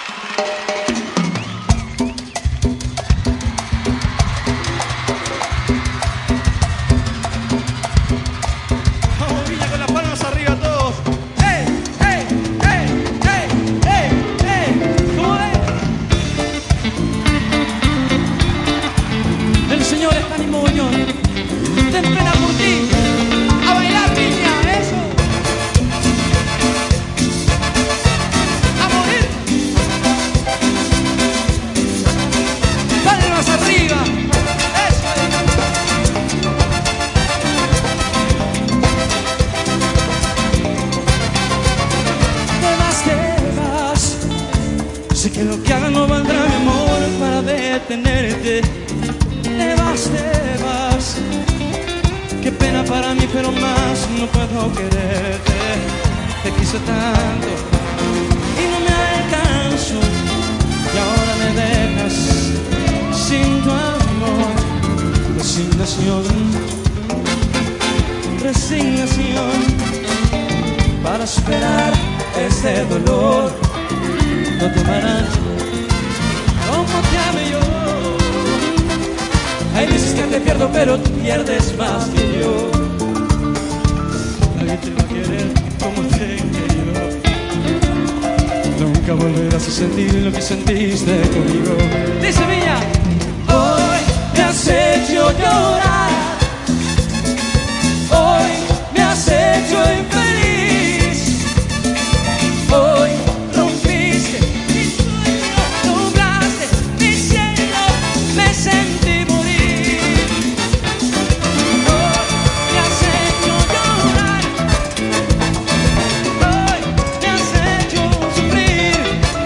Sé que lo que haga no valdrá mi amor para detenerte. Te vas. Qué pena para mí, pero más no puedo quererte. Te quise tanto y no me alcanzo, y ahora me dejas sin tu amor. Resignación para superar este dolor. No te amarán como te amé yo. Hay veces que te pierdo, pero tú pierdes más que yo. Nadie te va a querer como te he querido. Nunca volverás a sentir lo que sentiste conmigo. Dice Viña: hoy me has hecho llorar, hoy me has hecho infeliz, hoy rompiste mi sueño, nublaste mi cielo, me sentí morir. Hoy me has hecho llorar, hoy me has hecho sufrir.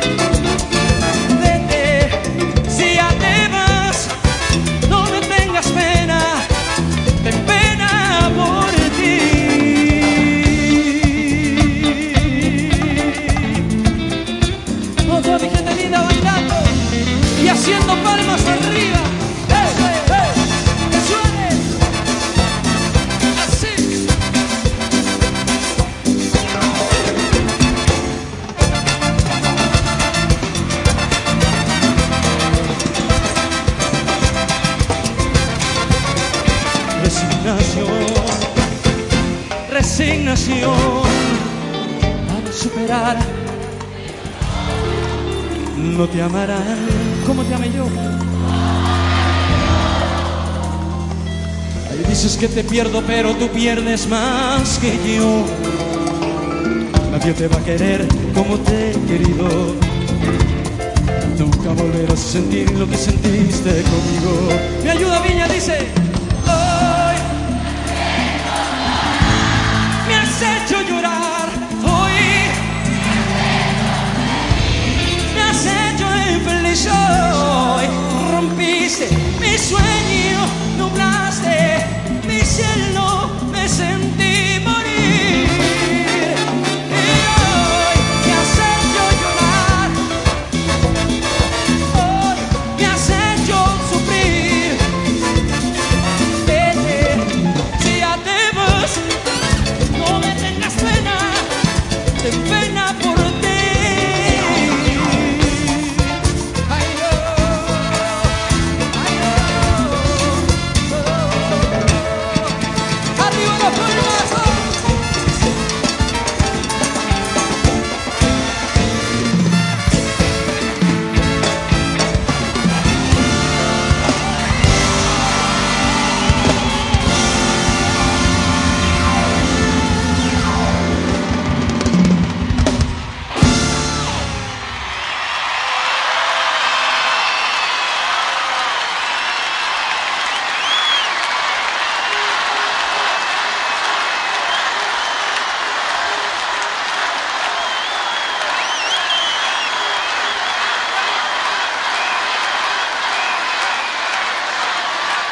Vete, si ya te vas, no me tengas pena, ten pena por ti. Toda mi gente linda bailando y haciendo palmas arriba. Eso es, que suene así. Resignación para superar. No te amarán como te amé yo. Hay veces que te pierdo, pero tú pierdes más que yo. Nadie te va a querer como te he querido. Nunca volverás a sentir lo que sentiste conmigo. Me ayuda Viña, dice: hoy me has hecho llorar, hoy me has hecho infeliz.